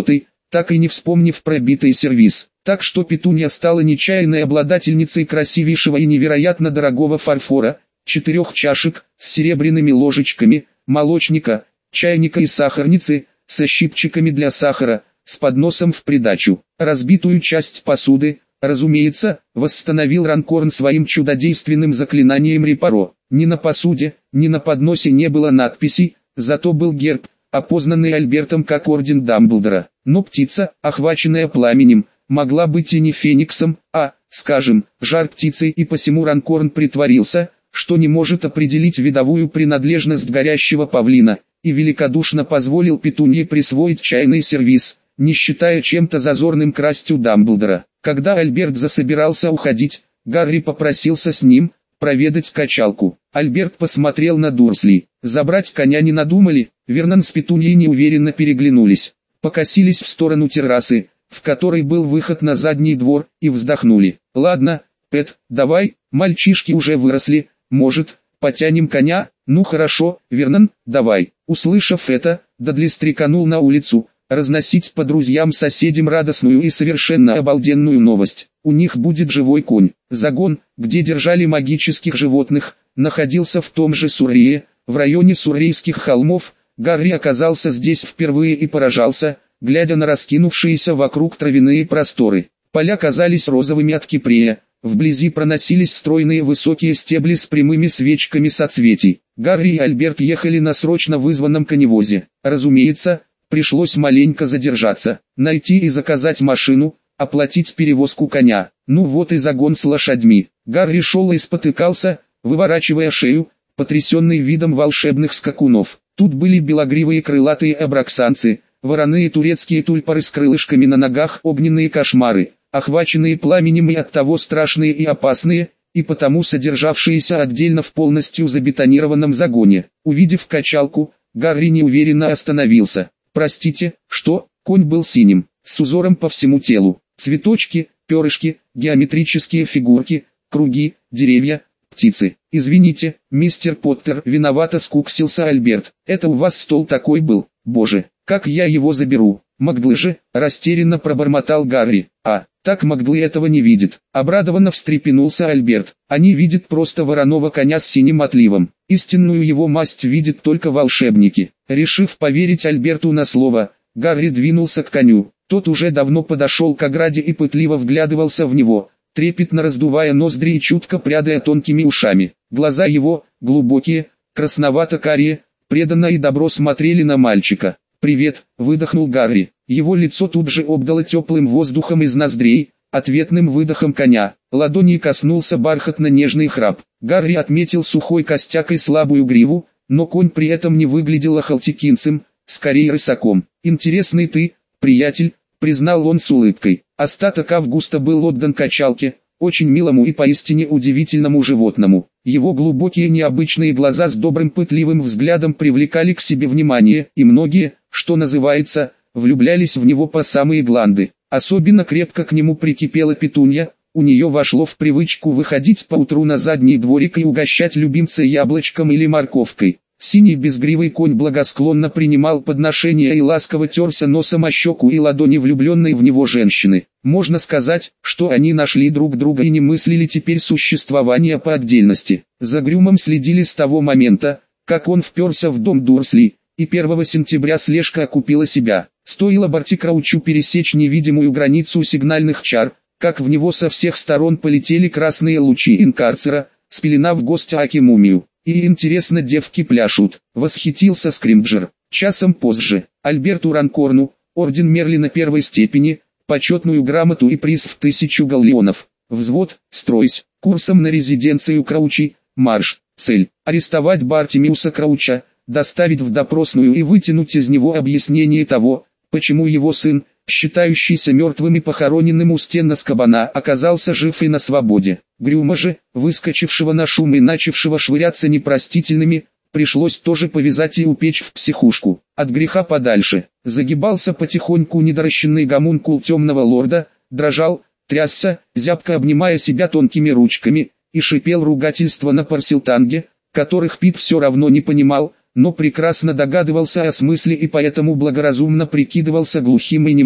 так и не вспомнив про битый сервиз. Так что Петунья стала нечаянной обладательницей красивейшего и невероятно дорогого фарфора, четырех чашек с серебряными ложечками, молочника, чайника и сахарницы, со щипчиками для сахара, с подносом в придачу. Разбитую часть посуды, разумеется, восстановил Ранкорн своим чудодейственным заклинанием Репаро. Ни на посуде, ни на подносе не было надписей, зато был герб, опознанный Альбертом как орден Дамблдора. Но птица, охваченная пламенем, могла быть и не фениксом, а, скажем, жар-птицей, и посему Ранкорн притворился, что не может определить видовую принадлежность горящего павлина, и великодушно позволил Петунье присвоить чайный сервиз, не считая чем-то зазорным красть у Дамблдора. Когда Альберт засобирался уходить, Гарри попросился с ним проведать качалку. Альберт посмотрел на Дурсли. Забрать коня не надумали. Вернон с Петуньей неуверенно переглянулись, покосились в сторону террасы, в которой был выход на задний двор, и вздохнули. «Ладно, Пэт, давай, мальчишки уже выросли, может, потянем коня?» «Ну хорошо, Вернон, давай». Услышав это, Дадли стреканул на улицу, разносить по друзьям-соседям радостную и совершенно обалденную новость. У них будет живой конь. Загон, где держали магических животных, находился в том же Суррее, в районе Суррейских холмов. Гарри оказался здесь впервые и поражался, глядя на раскинувшиеся вокруг травяные просторы. Поля казались розовыми от кипрея, вблизи проносились стройные высокие стебли с прямыми свечками соцветий. Гарри и Альберт ехали на срочно вызванном коневозе. Разумеется, пришлось маленько задержаться, найти и заказать машину, оплатить перевозку коня. Ну вот и загон с лошадьми. Гарри шел и спотыкался, выворачивая шею, потрясенный видом волшебных скакунов. Тут были белогривые крылатые абраксанцы, вороные турецкие тульпары с крылышками на ногах, огненные кошмары, охваченные пламенем и оттого страшные и опасные, и потому содержавшиеся отдельно в полностью забетонированном загоне. Увидев качалку, Гарри неуверенно остановился. «Простите, что?» Конь был синим, с узором по всему телу. Цветочки, перышки, геометрические фигурки, круги, деревья, птицы. «Извините, мистер Поттер», — виновато скуксился Альберт. «Это у вас стол такой был? Боже, как я его заберу?» «Магдлы же», — растерянно пробормотал Гарри. «А, так Магдлы этого не видит». Обрадованно встрепенулся Альберт. «Они видят просто вороного коня с синим отливом. Истинную его масть видят только волшебники». Решив поверить Альберту на слово, Гарри двинулся к коню. Тот уже давно подошел к ограде и пытливо вглядывался в него, трепетно раздувая ноздри и чутко прядая тонкими ушами. Глаза его, глубокие, красновато-карие, преданно и добро смотрели на мальчика. «Привет», — выдохнул Гарри. Его лицо тут же обдало теплым воздухом из ноздрей, ответным выдохом коня. Ладони коснулся бархатно-нежный храп. Гарри отметил сухой костяк и слабую гриву, но конь при этом не выглядел охалтекинцем, скорее рысаком. «Интересный ты, приятель», — признал он с улыбкой. Остаток августа был отдан качалке, очень милому и поистине удивительному животному. Его глубокие необычные глаза с добрым пытливым взглядом привлекали к себе внимание, и многие, что называется, влюблялись в него по самые гланды. Особенно крепко к нему прикипела Петунья, у нее вошло в привычку выходить поутру на задний дворик и угощать любимца яблочком или морковкой. Синий безгривый конь благосклонно принимал подношения и ласково терся носом о щеку и ладони влюбленной в него женщины. Можно сказать, что они нашли друг друга и не мыслили теперь существования по отдельности. За Грюмом следили с того момента, как он вперся в дом Дурсли, и первого сентября слежка окупила себя. Стоило Барти Краучу пересечь невидимую границу сигнальных чар, как в него со всех сторон полетели красные лучи инкарцера, спеленав гостя Аки-мумию. «И интересно, девки пляшут», — восхитился Скримджер. Часом позже, Альберту Ранкорну, орден Мерлина первой степени, почетную грамоту и приз в тысячу галлеонов. Взвод, стройсь, курсом на резиденцию Краучи, марш, цель, арестовать Бартимиуса Крауча, доставить в допросную и вытянуть из него объяснение того, почему его сын, считающийся мертвым и похороненным у стен Азкабана, оказался жив и на свободе. Грюма же, выскочившего на шум и начавшего швыряться непростительными, пришлось тоже повязать и упечь в психушку. От греха подальше, загибался потихоньку недоращенный гомункул темного лорда, дрожал, трясся, зябко обнимая себя тонкими ручками, и шипел ругательства на парсилтанге, которых Пит все равно не понимал, но прекрасно догадывался о смысле и поэтому благоразумно прикидывался глухим и немым,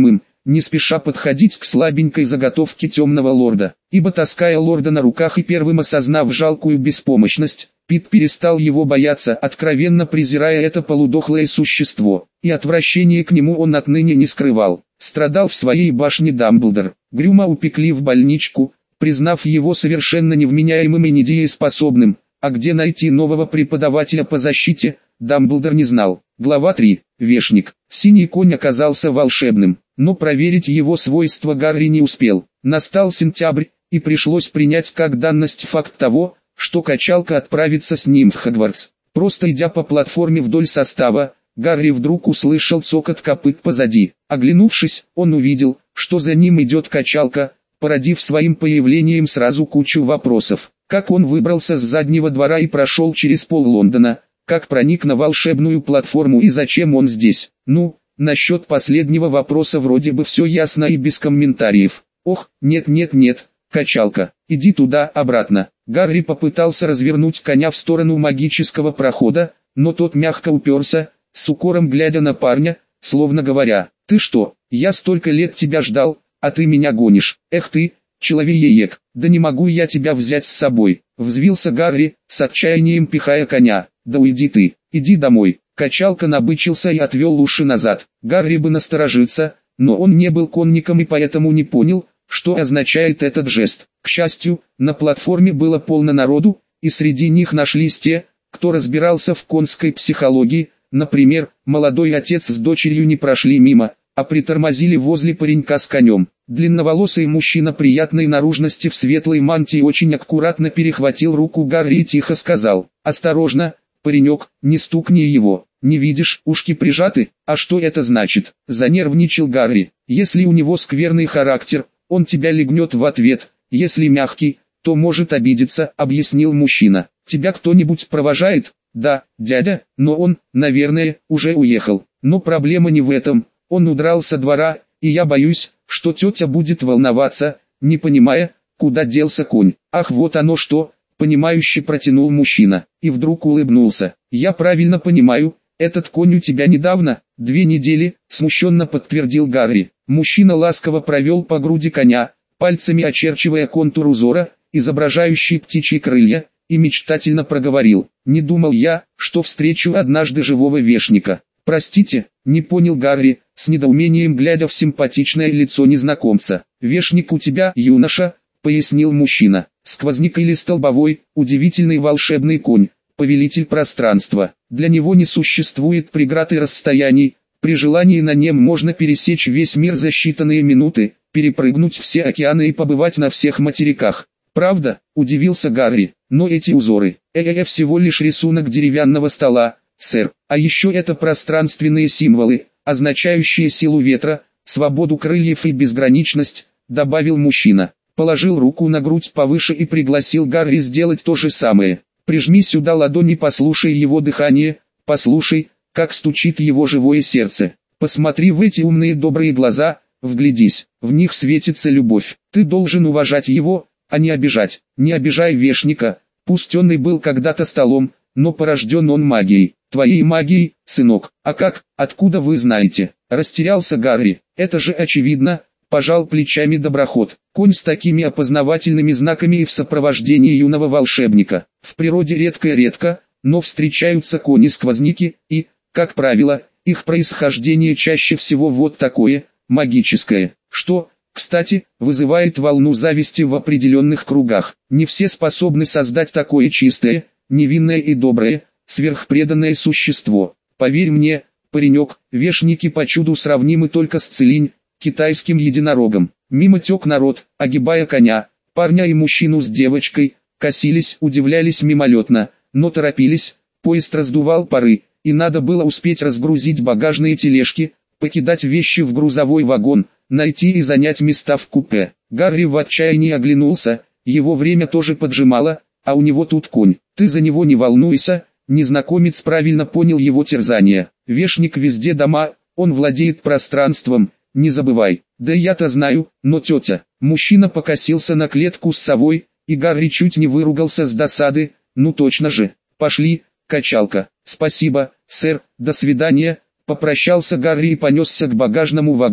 не спеша подходить к слабенькой заготовке темного лорда, ибо таская лорда на руках и первым осознав жалкую беспомощность, Пит перестал его бояться, откровенно презирая это полудохлое существо, и отвращение к нему он отныне не скрывал. Страдал в своей башне Дамблдор, Грюма упекли в больничку, признав его совершенно невменяемым и недееспособным, а где найти нового преподавателя по защите, Дамблдор не знал. Глава три. Вешник. Синий конь оказался волшебным, но проверить его свойства Гарри не успел. Настал сентябрь, и пришлось принять как данность факт того, что качалка отправится с ним в Хогвартс. Просто идя по платформе вдоль состава, Гарри вдруг услышал цокот копыт позади. Оглянувшись, он увидел, что за ним идет качалка, породив своим появлением сразу кучу вопросов. Как он выбрался с заднего двора и прошел через пол Лондона, как проник на волшебную платформу и зачем он здесь? Ну, насчет последнего вопроса вроде бы все ясно и без комментариев. Ох, нет-нет-нет, качалка, иди туда-обратно. Гарри попытался развернуть коня в сторону магического прохода, но тот мягко уперся, с укором глядя на парня, словно говоря: «Ты что, я столько лет тебя ждал, а ты меня гонишь, эх ты, человеек, да не могу я тебя взять с собой». Взвился Гарри, с отчаянием пихая коня. «Да уйди ты, иди домой». Качалка набычился и отвел уши назад. Гарри бы насторожиться, но он не был конником и поэтому не понял, что означает этот жест. К счастью, на платформе было полно народу, и среди них нашлись те, кто разбирался в конской психологии. Например, молодой отец с дочерью не прошли мимо, а притормозили возле паренька с конем. Длинноволосый мужчина приятной наружности в светлой мантии очень аккуратно перехватил руку Гарри и тихо сказал: «Осторожно, паренек, не стукни его, не видишь, ушки прижаты». «А что это значит?» — занервничал Гарри. «Если у него скверный характер, он тебя легнет в ответ, если мягкий, то может обидеться», — объяснил мужчина. «Тебя кто-нибудь провожает?» «Да, дядя, но он, наверное, уже уехал. Но проблема не в этом, он удрал со двора, и я боюсь, что тетя будет волноваться, не понимая, куда делся конь». «Ах, вот оно что!» — понимающе протянул мужчина, и вдруг улыбнулся. «Я правильно понимаю, этот конь у тебя недавно?» «Две недели», — смущенно подтвердил Гарри. Мужчина ласково провел по груди коня, пальцами очерчивая контур узора, изображающий птичьи крылья, и мечтательно проговорил: «Не думал я, что встречу однажды живого вешника». «Простите», — не понял Гарри, с недоумением глядя в симпатичное лицо незнакомца. «Вешник у тебя, юноша», — пояснил мужчина. «Сквозник или столбовой, удивительный волшебный конь, повелитель пространства. Для него не существует преград и расстояний, при желании на нем можно пересечь весь мир за считанные минуты, перепрыгнуть все океаны и побывать на всех материках». «Правда?» — удивился Гарри. «Но эти узоры, э-э-э, всего лишь рисунок деревянного стола, сэр. А еще это пространственные символы, означающие силу ветра, свободу крыльев и безграничность», — добавил мужчина. Положил руку на грудь повыше и пригласил Гарри сделать то же самое. «Прижми сюда ладонь и послушай его дыхание, послушай, как стучит его живое сердце. Посмотри в эти умные добрые глаза, вглядись, в них светится любовь. Ты должен уважать его, а не обижать. Не обижай вешника, пусть он и был когда-то столом, но порожден он магией, твоей магией, сынок». «А как, откуда вы знаете?» — растерялся Гарри. «Это же очевидно», — пожал плечами доброход. «Конь с такими опознавательными знаками и в сопровождении юного волшебника. В природе редко-редко, но встречаются кони-сквозники, и, как правило, их происхождение чаще всего вот такое, магическое, что, кстати, вызывает волну зависти в определенных кругах. Не все способны создать такое чистое, невинное и доброе, сверхпреданное существо. Поверь мне, паренек, вешники по чуду сравнимы только с Целинь, китайским единорогом». Мимо тек народ, огибая коня, парня и мужчину с девочкой, косились, удивлялись мимолетно, но торопились, поезд раздувал пары, и надо было успеть разгрузить багажные тележки, покидать вещи в грузовой вагон, найти и занять места в купе. Гарри в отчаянии оглянулся, его время тоже поджимало, а у него тут конь. «Ты за него не волнуйся», незнакомец правильно понял его терзание. «Вешник везде дома, он владеет пространством, не забывай». «Да я-то знаю, но тетя...» Мужчина покосился на клетку с совой, и Гарри чуть не выругался с досады. «Ну точно же, пошли, качалка». «Спасибо, сэр, до свидания». Попрощался Гарри и понесся к багажному вагону,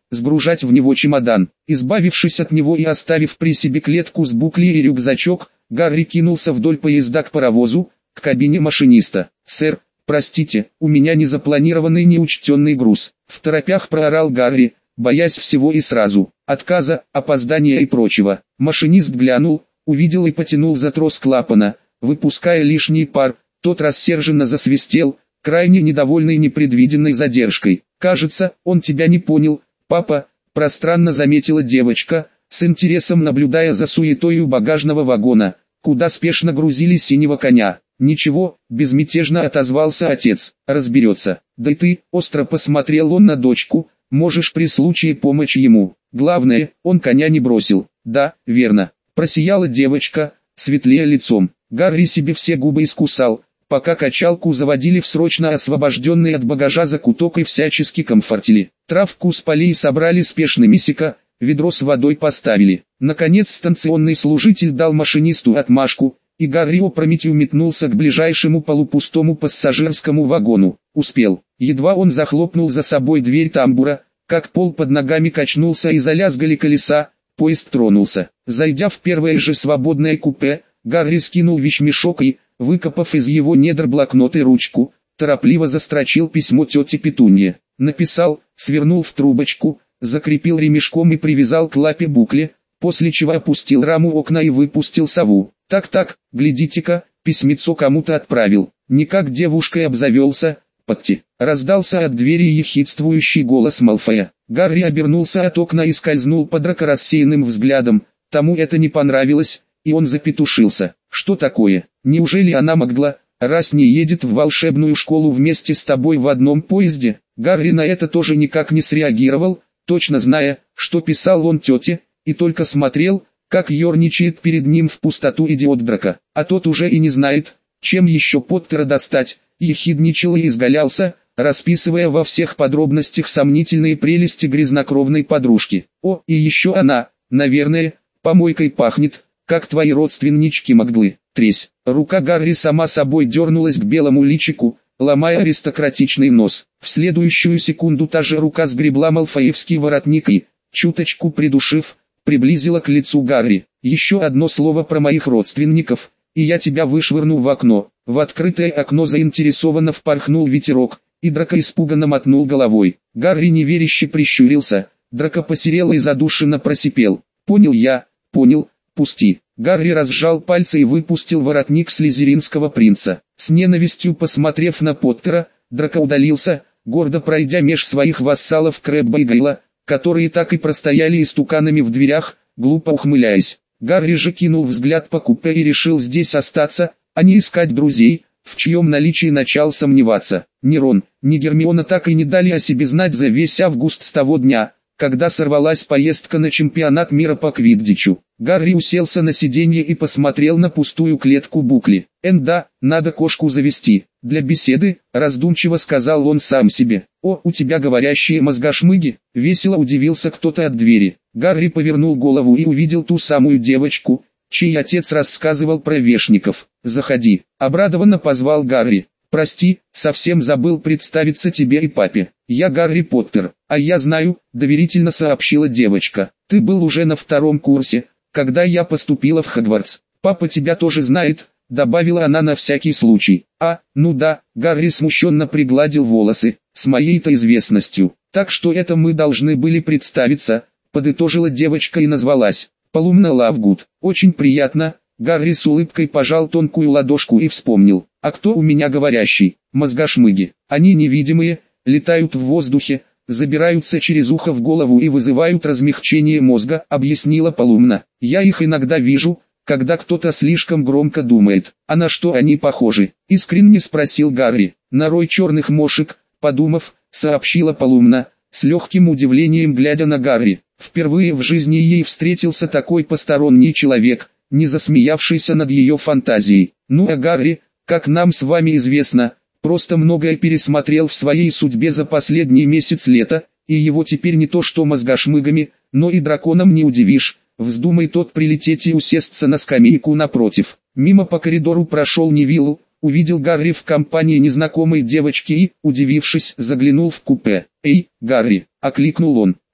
сгружать в него чемодан. Избавившись от него и оставив при себе клетку с буклей и рюкзачок, Гарри кинулся вдоль поезда к паровозу, к кабине машиниста. «Сэр, простите, у меня незапланированный неучтенный груз», — второпях проорал Гарри, боясь всего и сразу, отказа, опоздания и прочего. Машинист глянул, увидел и потянул за трос клапана, выпуская лишний пар. Тот рассерженно засвистел, крайне недовольный непредвиденной задержкой. «Кажется, он тебя не понял, папа», — пространно заметила девочка, с интересом наблюдая за суетою багажного вагона, куда спешно грузили синего коня. «Ничего», — безмятежно отозвался отец, — «разберется». «Да и ты», — остро посмотрел он на дочку, — «можешь при случае помочь ему. Главное, он коня не бросил». «Да, верно», — просияла девочка, светлее лицом. Гарри себе все губы искусал, пока качалку заводили в срочно освобожденный от багажа закуток и всячески комфортили. Травку с полей собрали спешно мисика, ведро с водой поставили. Наконец станционный служитель дал машинисту отмашку, и Гарри опрометью метнулся к ближайшему полупустому пассажирскому вагону. Успел. Едва он захлопнул за собой дверь тамбура, как пол под ногами качнулся и залязгали колеса, поезд тронулся. Зайдя в первое же свободное купе, Гарри скинул вещмешок и, выкопав из его недр блокнот и ручку, торопливо застрочил письмо тете Петунье. Написал, свернул в трубочку, закрепил ремешком и привязал к лапе букли, после чего опустил раму окна и выпустил сову. «Так-так, глядите-ка, письмецо кому-то отправил. Никак девушкой обзавелся, подти». Раздался от двери ехидствующий голос Малфоя. Гарри обернулся от окна и скользнул по драко рассеянным взглядом. Тому это не понравилось, и он запетушился. «Что такое? Неужели она могла, раз не едет в волшебную школу вместе с тобой в одном поезде?» Гарри на это тоже никак не среагировал, точно зная, что писал он тете, и только смотрел, как ерничает перед ним в пустоту идиот Драко. А тот уже и не знает, чем еще Поттера достать, ехидничал и изгалялся, расписывая во всех подробностях сомнительные прелести грязнокровной подружки. «О, и еще она, наверное, помойкой пахнет, как твои родственнички Маглы». Тресь. Рука Гарри сама собой дернулась к белому личику, ломая аристократичный нос. В следующую секунду та же рука сгребла малфоевский воротник и, чуточку придушив, приблизила к лицу Гарри. «Еще одно слово про моих родственников, и я тебя вышвырну в окно». В открытое окно заинтересованно впорхнул ветерок, и Драко испуганно мотнул головой. Гарри неверяще прищурился, Драко посерел и задушенно просипел. «Понял я, понял, пусти». Гарри разжал пальцы и выпустил воротник слизеринского принца. С ненавистью посмотрев на Поттера, Драко удалился, гордо пройдя меж своих вассалов Крэбба и Гайла, которые так и простояли истуканами в дверях, глупо ухмыляясь. Гарри же кинул взгляд по купе и решил здесь остаться, а не искать друзей, в чьем наличии начал сомневаться. Ни Рон, ни Гермиона так и не дали о себе знать за весь август с того дня, когда сорвалась поездка на чемпионат мира по квиддичу. Гарри уселся на сиденье и посмотрел на пустую клетку Букли. «Эн да, надо кошку завести, для беседы», — раздумчиво сказал он сам себе. «О, у тебя говорящие мозгошмыги», — весело удивился кто-то от двери. Гарри повернул голову и увидел ту самую девочку, чей отец рассказывал про вешников. «Заходи», — обрадованно позвал Гарри. «Прости, совсем забыл представиться тебе и папе. Я Гарри Поттер». «А я знаю», — доверительно сообщила девочка. «Ты был уже на втором курсе, когда я поступила в Хогвартс. Папа тебя тоже знает», — добавила она на всякий случай. «А, ну да», — Гарри смущенно пригладил волосы, — «с моей-то известностью. Так что это мы должны были представиться», — подытожила девочка и назвалась. «Полумна Лавгуд». «Очень приятно». Гарри с улыбкой пожал тонкую ладошку и вспомнил. «А кто у меня говорящий?» «Мозгошмыги. Они невидимые, летают в воздухе, забираются через ухо в голову и вызывают размягчение мозга», — объяснила Полумна. «Я их иногда вижу, когда кто-то слишком громко думает». «А на что они похожи?» — искренне спросил Гарри. «На рой черных мошек», — подумав, сообщила Полумна, с легким удивлением глядя на Гарри. Впервые в жизни ей встретился такой посторонний человек, не засмеявшийся над ее фантазией. «Ну а Гарри, как нам с вами известно, просто многое пересмотрел в своей судьбе за последний месяц лета, и его теперь не то что мозгошмыгами, но и драконом не удивишь. Вздумай тот прилететь и усесться на скамейку напротив». Мимо по коридору прошел Невилл, увидел Гарри в компании незнакомой девочки и, удивившись, заглянул в купе. «Эй, Гарри!» — окликнул он.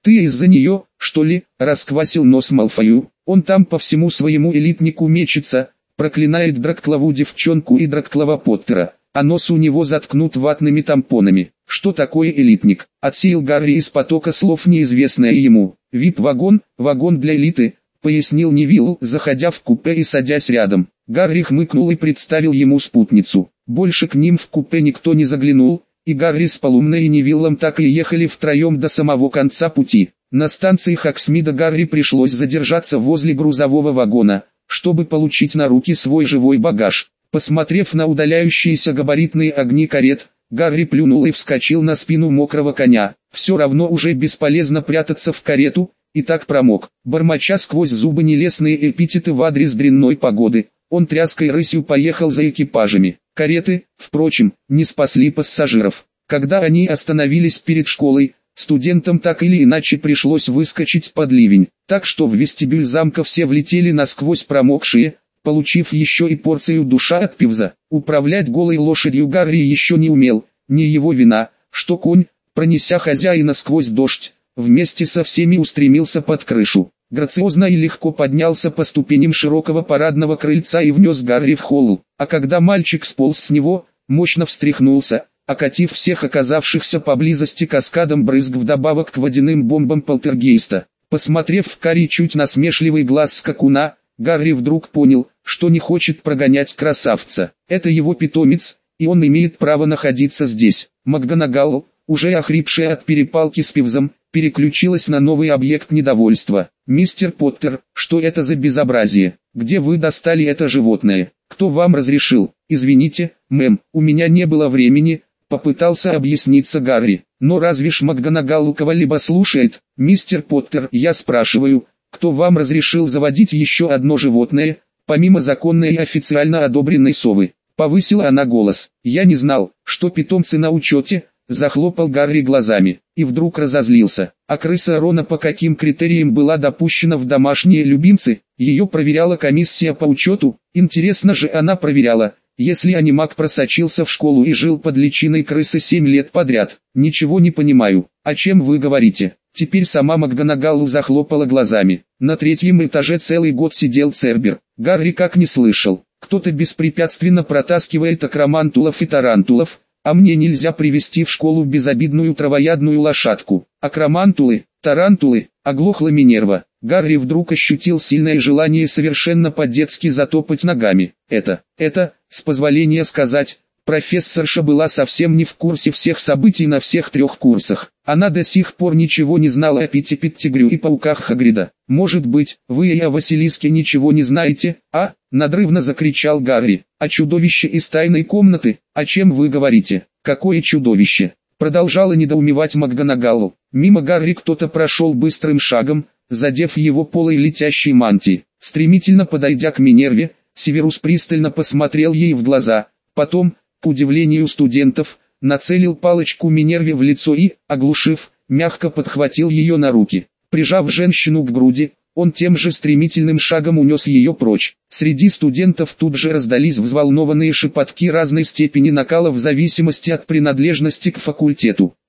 Ты из-за нее, что ли, расквасил нос Малфою? Он там по всему своему элитнику мечется, проклинает Драклову девчонку и Драклова Поттера, а нос у него заткнут ватными тампонами. Что такое элитник? Отсеял Гарри из потока слов неизвестное ему. вип-вагон, вагон для элиты, пояснил Невилл, заходя в купе и садясь рядом. Гарри хмыкнул и представил ему спутницу. Больше к ним в купе никто не заглянул, и Гарри с Полумной и Невиллом так и ехали втроем до самого конца пути. На станции Хоксмида Гарри пришлось задержаться возле грузового вагона, чтобы получить на руки свой живой багаж. Посмотрев на удаляющиеся габаритные огни карет, Гарри плюнул и вскочил на спину мокрого коня. Все равно уже бесполезно прятаться в карету, и так промок. Бормоча сквозь зубы нелестные эпитеты в адрес дрянной погоды, он тряской рысью поехал за экипажами. Кареты, впрочем, не спасли пассажиров. Когда они остановились перед школой, студентам так или иначе пришлось выскочить под ливень, так что в вестибюль замка все влетели насквозь промокшие, получив еще и порцию душа от пивза. Управлять голой лошадью Гарри еще не умел, не его вина, что конь, пронеся хозяина сквозь дождь, вместе со всеми устремился под крышу. Грациозно и легко поднялся по ступеням широкого парадного крыльца и внес Гарри в холл, а когда мальчик сполз с него, мощно встряхнулся, окатив всех оказавшихся поблизости каскадом брызг вдобавок к водяным бомбам полтергейста. Посмотрев в карий чуть насмешливый глаз скакуна, Гарри вдруг понял, что не хочет прогонять красавца. Это его питомец, и он имеет право находиться здесь. МакГонагал, уже охрипшая от перепалки с пивзом, переключилась на новый объект недовольства. «Мистер Поттер, что это за безобразие? Где вы достали это животное? Кто вам разрешил?» «Извините, мэм, у меня не было времени», — попытался объясниться Гарри. «Но разве ж МакГонагал кого-либо слушает? Мистер Поттер, я спрашиваю, кто вам разрешил заводить еще одно животное, помимо законной и официально одобренной совы?» Повысила она голос. «Я не знал, что питомцы на учете», — захлопал Гарри глазами, и вдруг разозлился. А крыса Рона по каким критериям была допущена в домашние любимцы? Ее проверяла комиссия по учету. Интересно же она проверяла, если анимак просочился в школу и жил под личиной крысы семь лет подряд. Ничего не понимаю. О чем вы говорите? Теперь сама МакГонагалл захлопала глазами. На третьем этаже целый год сидел Цербер. Гарри как не слышал. Кто-то беспрепятственно протаскивает акромантулов и тарантулов, а мне нельзя привести в школу безобидную травоядную лошадку. Акромантулы, тарантулы, оглохла Минерва. Гарри вдруг ощутил сильное желание совершенно по-детски затопать ногами. Это, это, с позволения сказать, профессорша была совсем не в курсе всех событий на всех трех курсах. Она до сих пор ничего не знала о Питти-Петтигрю и пауках Хагрида. «Может быть, вы и о Василиске ничего не знаете, а?» — надрывно закричал Гарри. «О чудовище из тайной комнаты? О чем вы говорите? Какое чудовище?» Продолжала недоумевать МакГонагалл. Мимо Гарри кто-то прошел быстрым шагом, задев его полой летящей мантии. Стремительно подойдя к Минерве, Северус пристально посмотрел ей в глаза, потом, к удивлению студентов, нацелил палочку Минерве в лицо и, оглушив, мягко подхватил ее на руки. Прижав женщину к груди, он тем же стремительным шагом унес ее прочь. Среди студентов тут же раздались взволнованные шепотки разной степени накала в зависимости от принадлежности к факультету.